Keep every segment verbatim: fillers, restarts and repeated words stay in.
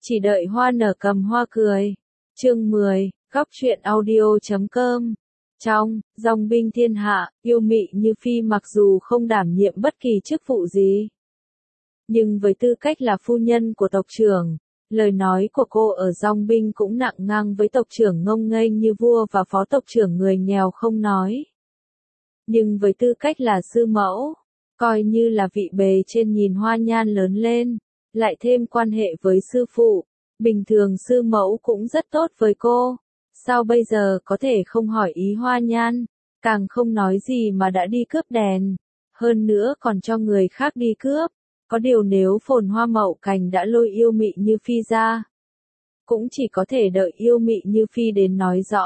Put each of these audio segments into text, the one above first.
Chỉ đợi hoa nở cầm hoa cười. Chương mười, góc truyện audio chấm com. Trong Dòng binh thiên hạ, yêu mị như phi mặc dù không đảm nhiệm bất kỳ chức vụ gì, nhưng với tư cách là phu nhân của tộc trưởng, lời nói của cô ở dòng binh cũng nặng ngang với tộc trưởng ngông nghênh như vua và phó tộc trưởng người nghèo không nói. Nhưng với tư cách là sư mẫu, coi như là vị bề trên nhìn Hoa Nhan lớn lên, lại thêm quan hệ với sư phụ, bình thường sư mẫu cũng rất tốt với cô. Sao bây giờ có thể không hỏi ý Hoa Nhan, càng không nói gì mà đã đi cướp đèn, hơn nữa còn cho người khác đi cướp. Có điều nếu Phồn Hoa Mậu Cành đã lôi yêu mị như phi ra, cũng chỉ có thể đợi yêu mị như phi đến nói rõ.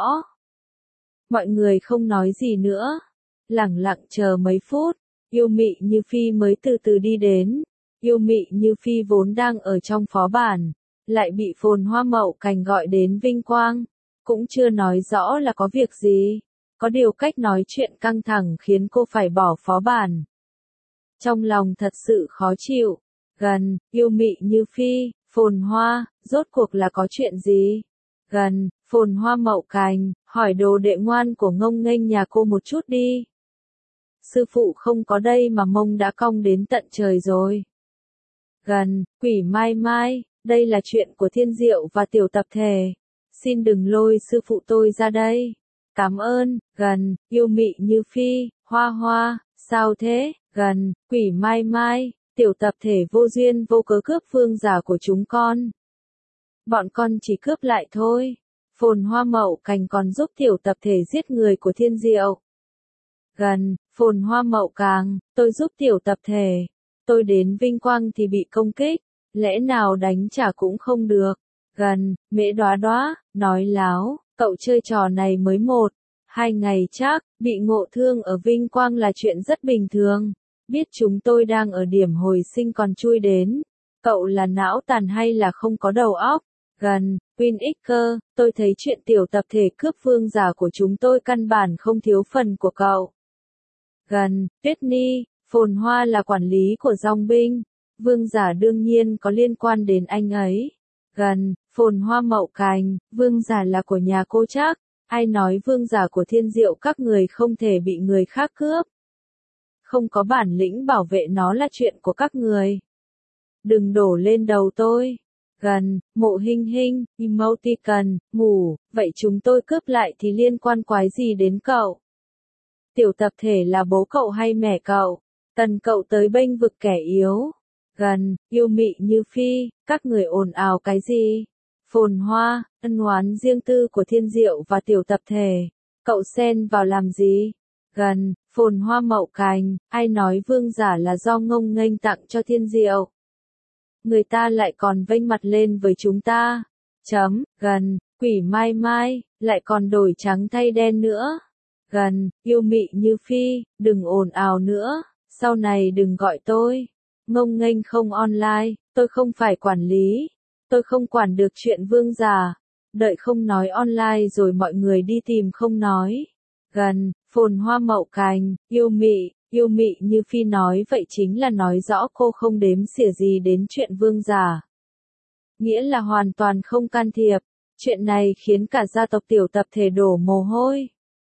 Mọi người không nói gì nữa, lẳng lặng chờ mấy phút, yêu mị như phi mới từ từ đi đến. Yêu mị như phi vốn đang ở trong phó bản, lại bị Phồn Hoa Mậu Cành gọi đến vinh quang, cũng chưa nói rõ là có việc gì. Có điều cách nói chuyện căng thẳng khiến cô phải bỏ phó bản. Trong lòng thật sự khó chịu. Gần, yêu mị như phi, Phồn Hoa, rốt cuộc là có chuyện gì? Gần, Phồn Hoa Mậu Cành, hỏi đồ đệ ngoan của ngông nghênh nhà cô một chút đi. Sư phụ không có đây mà mông đã cong đến tận trời rồi. Gần, Quỷ Mai Mai, đây là chuyện của Thiên Diệu và tiểu tập thể. Xin đừng lôi sư phụ tôi ra đây. Cảm ơn. Gần, yêu mị như phi, Hoa Hoa, sao thế? Gần, Quỷ Mai Mai, tiểu tập thể vô duyên vô cớ cướp vương giả của chúng con. Bọn con chỉ cướp lại thôi. Phồn Hoa Mậu Cành còn giúp tiểu tập thể giết người của Thiên Diệu. Gần, Phồn Hoa Mậu Càng, tôi giúp tiểu tập thể. Tôi đến vinh quang thì bị công kích, lẽ nào đánh trả cũng không được. Gần, Mễ Đoá Đoá, nói láo, cậu chơi trò này mới một, hai ngày chắc, bị ngộ thương ở vinh quang là chuyện rất bình thường. Biết chúng tôi đang ở điểm hồi sinh còn chui đến. Cậu là não tàn hay là không có đầu óc? Gần, Win Icker, tôi thấy chuyện tiểu tập thể cướp vương giả của chúng tôi căn bản không thiếu phần của cậu. Gần, Whitney, Phồn Hoa là quản lý của dòng binh. Vương giả đương nhiên có liên quan đến anh ấy. Gần, Phồn Hoa Mậu Cành, vương giả là của nhà cô chắc. Ai nói vương giả của Thiên Diệu các người không thể bị người khác cướp? Không có bản lĩnh bảo vệ nó là chuyện của các người. Đừng đổ lên đầu tôi. Gần, Mộ Hinh Hinh, emoticon, ngủ, vậy chúng tôi cướp lại thì liên quan quái gì đến cậu? Tiểu tập thể là bố cậu hay mẹ cậu? Tần cậu tới bênh vực kẻ yếu. Gần, yêu mị như phi, các người ồn ào cái gì? Phồn Hoa, ân oán riêng tư của Thiên Diệu và tiểu tập thể. Cậu xen vào làm gì? Gần, Phồn Hoa Mậu Cành, ai nói vương giả là do ngông nghênh tặng cho Thiên Diệu? Người ta lại còn vênh mặt lên với chúng ta. Chấm, gần, Quỷ Mai Mai, lại còn đổi trắng thay đen nữa. Gần, yêu mị như phi, đừng ồn ào nữa, sau này đừng gọi tôi. Ngông nghênh không online, tôi không phải quản lý. Tôi không quản được chuyện vương giả. Đợi không nói online rồi mọi người đi tìm không nói. Gần, Phồn Hoa Mậu Cành, yêu mị, yêu mị như phi nói vậy chính là nói rõ cô không đếm xỉa gì đến chuyện vương giả. Nghĩa là hoàn toàn không can thiệp. Chuyện này khiến cả gia tộc tiểu tập thể đổ mồ hôi.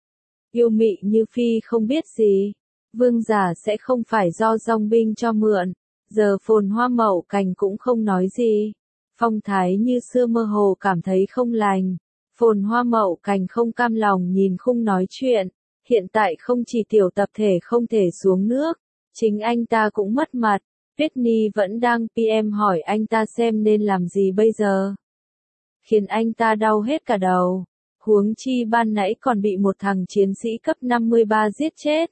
Yêu mị như phi không biết gì. Vương giả sẽ không phải do dòng binh cho mượn. Giờ Phồn Hoa Mậu Cành cũng không nói gì. Phong thái như xưa mơ hồ cảm thấy không lành. Phồn Hoa Mậu Cành không cam lòng nhìn khung nói chuyện. Hiện tại không chỉ tiểu tập thể không thể xuống nước, chính anh ta cũng mất mặt. Whitney vẫn đang pê em hỏi anh ta xem nên làm gì bây giờ. Khiến anh ta đau hết cả đầu. Huống chi ban nãy còn bị một thằng chiến sĩ cấp năm mươi ba giết chết.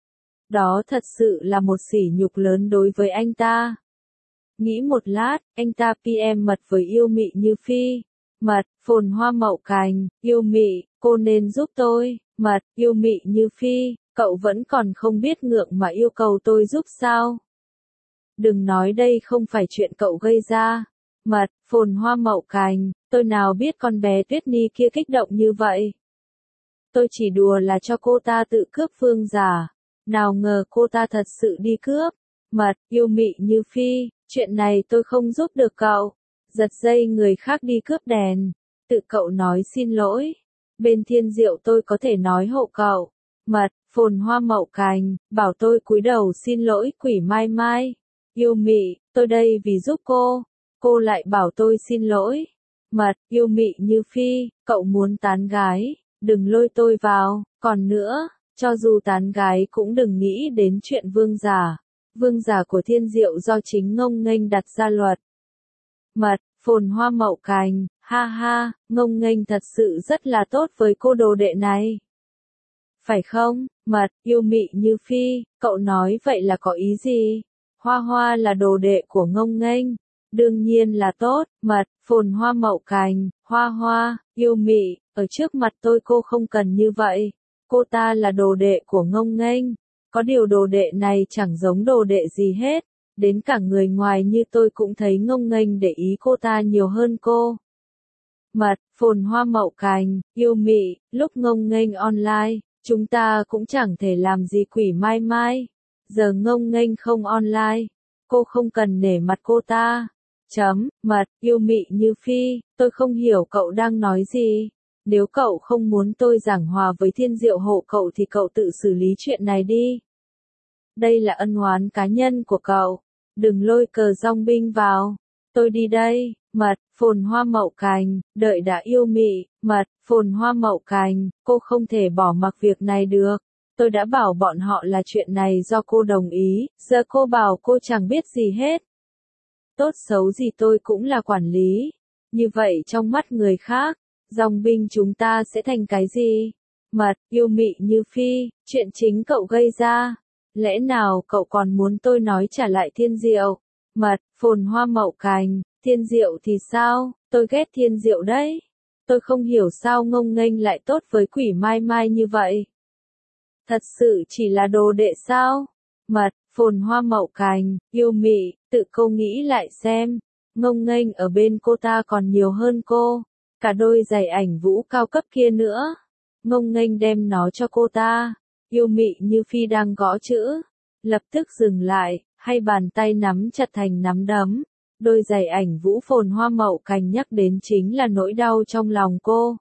Đó thật sự là một sỉ nhục lớn đối với anh ta. Nghĩ một lát, anh ta pê em mật với yêu mị như phi. Mật, Phồn Hoa Mậu Cành, yêu mị, cô nên giúp tôi. Mật, yêu mị như phi, cậu vẫn còn không biết ngượng mà yêu cầu tôi giúp sao? Đừng nói đây không phải chuyện cậu gây ra. Mật, Phồn Hoa Mậu Cành, tôi nào biết con bé Whitney kia kích động như vậy. Tôi chỉ đùa là cho cô ta tự cướp vương giả. Nào ngờ cô ta thật sự đi cướp. Mật, yêu mị như phi, chuyện này tôi không giúp được cậu. giật dây người khác đi cướp đèn, tự cậu nói xin lỗi. Bên Thiên Diệu tôi có thể nói hộ cậu. Mật, phồn hoa mậu cành, bảo tôi cúi đầu xin lỗi Quỷ Mai Mai. Yêu Mị, tôi đây vì giúp cô. Cô lại bảo tôi xin lỗi. Mật, yêu Mị Như Phi, cậu muốn tán gái, đừng lôi tôi vào. Còn nữa, cho dù tán gái cũng đừng nghĩ đến chuyện vương giả. Vương giả của Thiên Diệu do chính Ngông Nghênh đặt ra luật. Mật, phồn hoa mậu cành, ha ha, Ngông Nghênh thật sự rất là tốt với cô đồ đệ này. Phải không? Mật, yêu Mị Như Phi, cậu nói vậy là có ý gì? Hoa Hoa là đồ đệ của Ngông Nghênh. Đương nhiên là tốt. Mật, phồn hoa mậu cành, Hoa Hoa, yêu Mị, ở trước mặt tôi cô không cần như vậy. Cô ta là đồ đệ của Ngông Nghênh. Có điều đồ đệ này chẳng giống đồ đệ gì hết. Đến cả người ngoài như tôi cũng thấy Ngông Nghênh để ý cô ta nhiều hơn cô. Mật, phồn hoa mậu cành, yêu Mị, lúc Ngông Nghênh online, chúng ta cũng chẳng thể làm gì Quỷ Mai Mai. Giờ Ngông Nghênh không online, cô không cần nể mặt cô ta. Chấm, Mật, yêu Mị Như Phi, tôi không hiểu cậu đang nói gì. Nếu cậu không muốn tôi giảng hòa với Thiên Diệu hộ cậu thì cậu tự xử lý chuyện này đi. Đây là ân oán cá nhân của cậu. Đừng lôi cờ dòng binh vào. Tôi đi đây. Mật, phồn hoa mậu cành, đợi đã yêu Mị. Mật, phồn hoa mậu cành, cô không thể bỏ mặc việc này được. Tôi đã bảo bọn họ là chuyện này do cô đồng ý, giờ cô bảo cô chẳng biết gì hết. Tốt xấu gì tôi cũng là quản lý. Như vậy trong mắt người khác, dòng binh chúng ta sẽ thành cái gì? Mật, yêu Mị Như Phi, chuyện chính cậu gây ra. Lẽ nào cậu còn muốn tôi nói trả lại Thiên Diệu? Mật, phồn hoa mậu cành, Thiên Diệu thì sao? Tôi ghét Thiên Diệu đấy. Tôi không hiểu sao Ngông Nghênh lại tốt với Quỷ Mai Mai như vậy. Thật sự chỉ là đồ đệ sao? Mật, phồn hoa mậu cành, yêu Mị, tự cô nghĩ lại xem. Ngông Nghênh ở bên cô ta còn nhiều hơn cô. Cả đôi giày ảnh vũ cao cấp kia nữa. Ngông Nghênh đem nó cho cô ta. Yêu Mị Như Phi đang gõ chữ. Lập tức dừng lại, hay bàn tay nắm chặt thành nắm đấm. Đôi giày ảnh vũ phồn hoa mậu cành nhắc đến chính là nỗi đau trong lòng cô.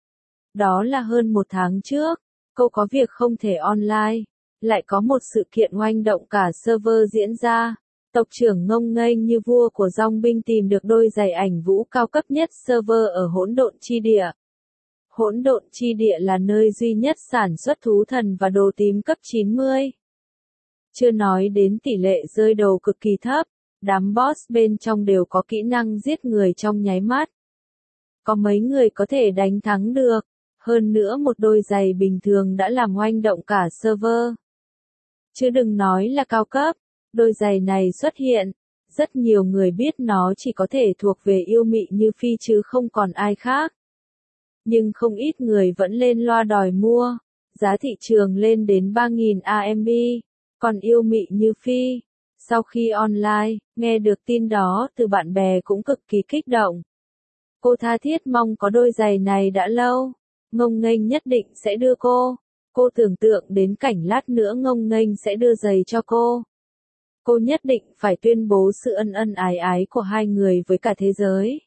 Đó là hơn một tháng trước, cô có việc không thể online. Lại có một sự kiện oanh động cả server diễn ra. Tộc trưởng Ngông Nghênh như vua của dòng binh tìm được đôi giày ảnh vũ cao cấp nhất server ở hỗn độn chi địa. Hỗn độn chi địa là nơi duy nhất sản xuất thú thần và đồ tím cấp chín mươi. Chưa nói đến tỷ lệ rơi đầu cực kỳ thấp, đám boss bên trong đều có kỹ năng giết người trong nháy mắt. Có mấy người có thể đánh thắng được, hơn nữa một đôi giày bình thường đã làm oanh động cả server. Chứ đừng nói là cao cấp, đôi giày này xuất hiện, rất nhiều người biết nó chỉ có thể thuộc về yêu Mị Như Phi chứ không còn ai khác. Nhưng không ít người vẫn lên loa đòi mua, giá thị trường lên đến ba nghìn A M B, còn yêu Mị Như Phi, sau khi online, nghe được tin đó từ bạn bè cũng cực kỳ kích động. Cô tha thiết mong có đôi giày này đã lâu, Ngông Nghênh nhất định sẽ đưa cô. Cô tưởng tượng đến cảnh lát nữa Ngông Nghênh sẽ đưa giày cho cô. Cô nhất định phải tuyên bố sự ân ân ái ái của hai người với cả thế giới.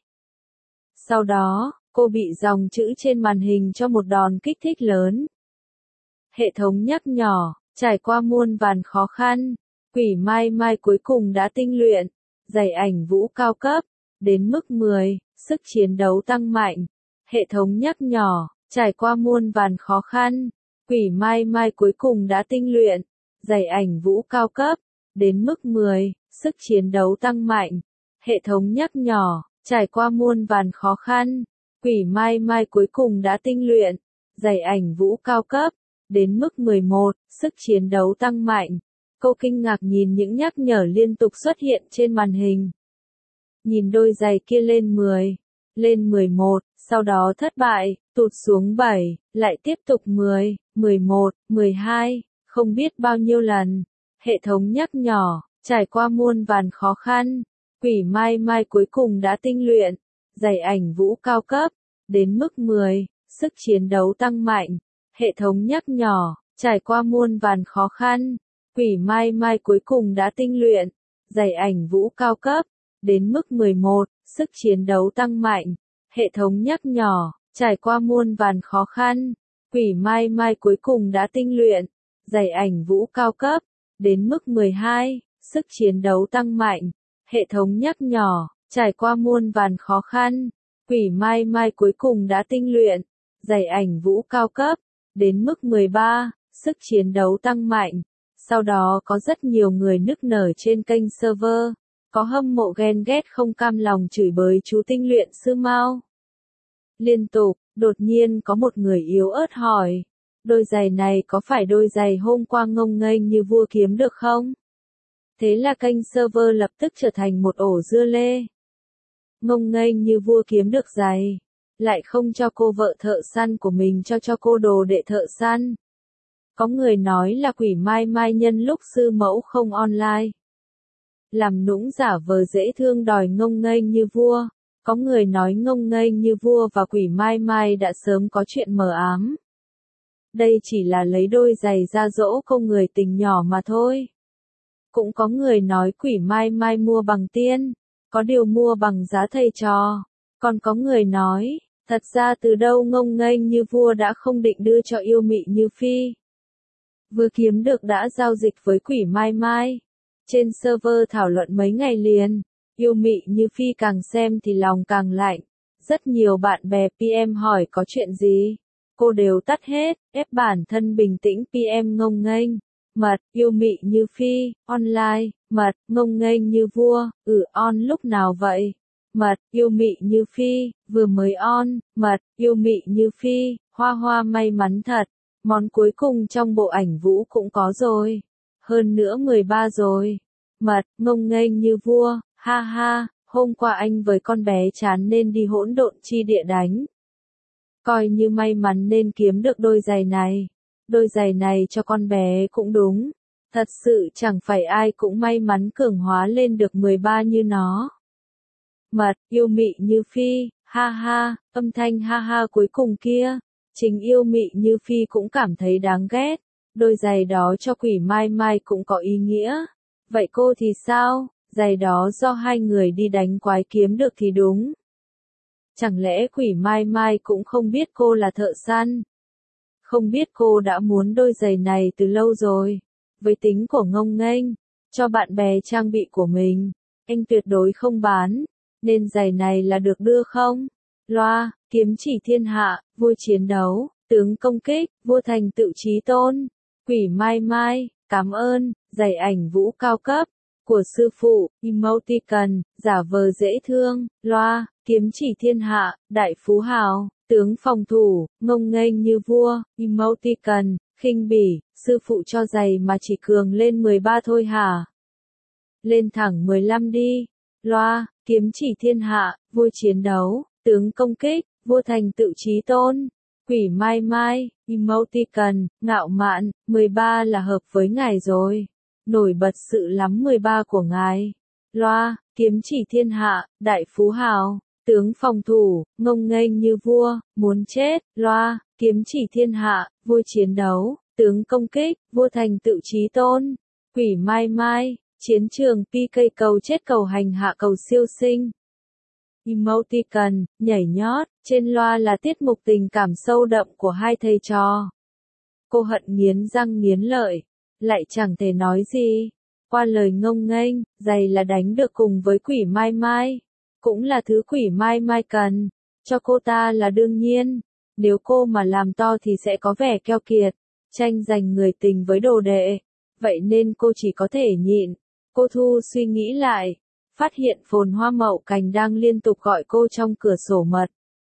Sau đó, cô bị dòng chữ trên màn hình cho một đòn kích thích lớn. Hệ thống nhắc nhỏ, trải qua muôn vàn khó khăn, Quỷ Mai Mai cuối cùng đã tinh luyện, giày ảnh vũ cao cấp, đến mức mười, sức chiến đấu tăng mạnh. Hệ thống nhắc nhỏ, trải qua muôn vàn khó khăn, Quỷ Mai Mai cuối cùng đã tinh luyện, giày ảnh vũ cao cấp, đến mức mười, sức chiến đấu tăng mạnh. Hệ thống nhắc nhỏ, trải qua muôn vàn khó khăn, Quỷ Mai Mai cuối cùng đã tinh luyện, giày ảnh vũ cao cấp, đến mức mười một, sức chiến đấu tăng mạnh. Cô kinh ngạc nhìn những nhắc nhở liên tục xuất hiện trên màn hình. Nhìn đôi giày kia lên mười, lên mười một, sau đó thất bại, tụt xuống bảy, lại tiếp tục mười, mười một, mười hai, không biết bao nhiêu lần. Hệ thống nhắc nhỏ, trải qua muôn vàn khó khăn, Quỷ Mai Mai cuối cùng đã tinh luyện, giày ảnh vũ cao cấp, đến mức mười, sức chiến đấu tăng mạnh. Hệ thống nhắc nhỏ, trải qua muôn vàn khó khăn, Quỷ Mai Mai cuối cùng đã tinh luyện, giày ảnh vũ cao cấp, đến mức mười một, sức chiến đấu tăng mạnh. Hệ thống nhắc nhỏ, trải qua muôn vàn khó khăn, Quỷ Mai Mai cuối cùng đã tinh luyện, giày ảnh vũ cao cấp, đến mức mười hai, sức chiến đấu tăng mạnh. Hệ thống nhắc nhỏ, trải qua muôn vàn khó khăn, Quỷ Mai Mai cuối cùng đã tinh luyện, giày ảnh vũ cao cấp, đến mức mười ba, sức chiến đấu tăng mạnh. Sau đó có rất nhiều người nức nở trên kênh server, có hâm mộ ghen ghét không cam lòng chửi bới chú tinh luyện sư Mao. Liên tục, đột nhiên có một người yếu ớt hỏi, đôi giày này có phải đôi giày hôm qua ngông nghênh như vua kiếm được không? Thế là kênh server lập tức trở thành một ổ dưa lê. Ngông nghênh như vua kiếm được giày, lại không cho cô vợ thợ săn của mình cho cho cô đồ đệ thợ săn. Có người nói là Quỷ Mai Mai nhân lúc sư mẫu không online, làm nũng giả vờ dễ thương đòi ngông nghênh như vua. Có người nói ngông nghênh như vua và Quỷ Mai Mai đã sớm có chuyện mờ ám. Đây chỉ là lấy đôi giày ra dỗ câu người tình nhỏ mà thôi. Cũng có người nói Quỷ Mai Mai mua bằng tiền, có điều mua bằng giá thầy trò. Còn có người nói, thật ra từ đâu ngông nghênh như vua đã không định đưa cho yêu mị như phi. Vừa kiếm được đã giao dịch với Quỷ Mai Mai. Trên server thảo luận mấy ngày liền, yêu mị như phi càng xem thì lòng càng lạnh. Rất nhiều bạn bè pê em hỏi có chuyện gì, cô đều tắt hết, ép bản thân bình tĩnh. pê em ngông nghênh, mật, yêu mị như phi, online, mật, ngông nghênh như vua, ừ on lúc nào vậy? Mật, yêu mị như phi, vừa mới on, mật, yêu mị như phi, hoa hoa may mắn thật. Món cuối cùng trong bộ ảnh vũ cũng có rồi. Hơn nữa mười ba rồi. Mật, ngông nghênh như vua, ha ha, hôm qua anh với con bé chán nên đi hỗn độn chi địa đánh. Coi như may mắn nên kiếm được đôi giày này. Đôi giày này cho con bé cũng đúng. Thật sự chẳng phải ai cũng may mắn cường hóa lên được mười ba như nó. Mật, yêu mị như phi, ha ha, âm thanh ha ha cuối cùng kia. Chính yêu mị như phi cũng cảm thấy đáng ghét. Đôi giày đó cho Quỷ Mai Mai cũng có ý nghĩa. Vậy cô thì sao? Giày đó do hai người đi đánh quái kiếm được thì đúng. Chẳng lẽ Quỷ Mai Mai cũng không biết cô là thợ săn? Không biết cô đã muốn đôi giày này từ lâu rồi. Với tính của ngông nghênh, cho bạn bè trang bị của mình, anh tuyệt đối không bán. Nên giày này là được đưa không? Loa, kiếm chỉ thiên hạ, vua chiến đấu, tướng công kích, vua thành tựu chí tôn. Quỷ Mai Mai, cảm ơn, giày ảnh vũ cao cấp, của sư phụ, emoticon, giả vờ dễ thương, loa, kiếm chỉ thiên hạ, đại phú hào, tướng phòng thủ, ngông nghênh như vua, emoticon, khinh bỉ, sư phụ cho giày mà chỉ cường lên mười ba thôi hả? Lên thẳng mười lăm đi, loa, kiếm chỉ thiên hạ, vua chiến đấu, tướng công kích, vua thành tựu chí tôn. Quỷ Mai Mai, emoticon, ngạo mạn, mười ba là hợp với ngài rồi. Nổi bật sự lắm mười ba của ngài. Loa, kiếm chỉ thiên hạ, đại phú hào, tướng phòng thủ, ngông nghênh như vua, muốn chết. Loa, kiếm chỉ thiên hạ, vua chiến đấu, tướng công kích, vua thành tựu chí tôn. Quỷ Mai Mai, chiến trường pê ca cầu chết cầu hành hạ cầu siêu sinh. Emoticon, nhảy nhót, trên loa là tiết mục tình cảm sâu đậm của hai thầy trò. Cô hận nghiến răng nghiến lợi, lại chẳng thể nói gì. Qua lời ngông nghênh, giày là đánh được cùng với Quỷ Mai Mai. Cũng là thứ Quỷ Mai Mai cần. Cho cô ta là đương nhiên. Nếu cô mà làm to thì sẽ có vẻ keo kiệt. Tranh giành người tình với đồ đệ. Vậy nên cô chỉ có thể nhịn. Cô Thu suy nghĩ lại. Phát hiện Phồn Hoa Mậu Cành đang liên tục gọi cô trong cửa sổ mật.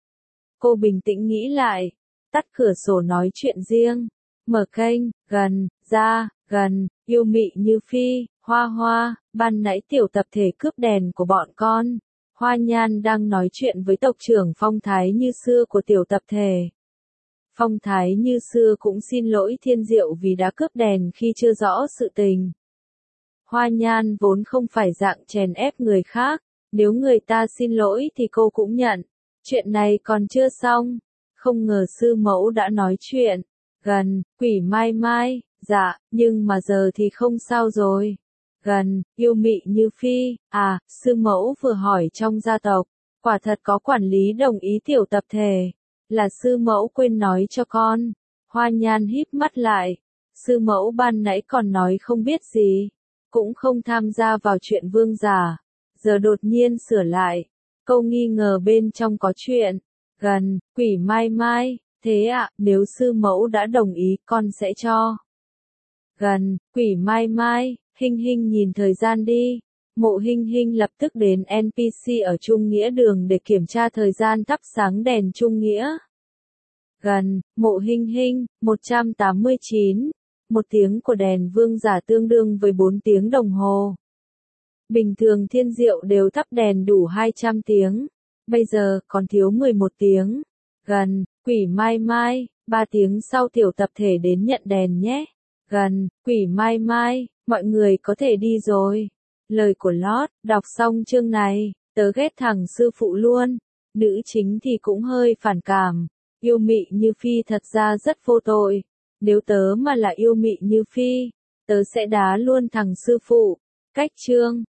Cô bình tĩnh nghĩ lại. Tắt cửa sổ nói chuyện riêng. Mở kênh, gần, ra, gần, yêu mị như phi, hoa hoa, ban nãy tiểu tập thể cướp đèn của bọn con. Hoa Nhan đang nói chuyện với tộc trưởng Phong Thái Như Xưa của tiểu tập thể. Phong Thái Như Xưa cũng xin lỗi Thiên Diệu vì đã cướp đèn khi chưa rõ sự tình. Hoa Nhan vốn không phải dạng chèn ép người khác, nếu người ta xin lỗi thì cô cũng nhận. Chuyện này còn chưa xong, không ngờ sư mẫu đã nói chuyện. Gần, Quỷ Mai Mai, dạ, nhưng mà giờ thì không sao rồi. Gần, yêu mị như phi, à, sư mẫu vừa hỏi trong gia tộc, quả thật có quản lý đồng ý tiểu tập thể, là sư mẫu quên nói cho con. Hoa Nhan híp mắt lại, sư mẫu ban nãy còn nói không biết gì, cũng không tham gia vào chuyện vương giả, giờ đột nhiên sửa lại, câu nghi ngờ bên trong có chuyện. Gần, quỷ mai mai, thế ạ, à, nếu sư mẫu đã đồng ý con sẽ cho. Gần, quỷ mai mai, Hinh Hinh nhìn thời gian đi. Mộ Hinh Hinh lập tức đến en pê xê ở Trung Nghĩa đường để kiểm tra thời gian thắp sáng đèn Trung Nghĩa. Gần, Mộ Hinh Hinh, một trăm tám mươi chín. Một tiếng của đèn vương giả tương đương với bốn tiếng đồng hồ. Bình thường Thiên Diệu đều thắp đèn đủ hai trăm tiếng. Bây giờ, còn thiếu mười một tiếng. Gần, quỷ mai mai, ba tiếng sau tiểu tập thể đến nhận đèn nhé. Gần, quỷ mai mai, mọi người có thể đi rồi. Lời của Lót, đọc xong chương này, tớ ghét thằng sư phụ luôn. Nữ chính thì cũng hơi phản cảm. Yêu mị như phi thật ra rất vô tội. Nếu tớ mà là yêu mị như phi, tớ sẽ đá luôn thằng sư phụ. Cách chương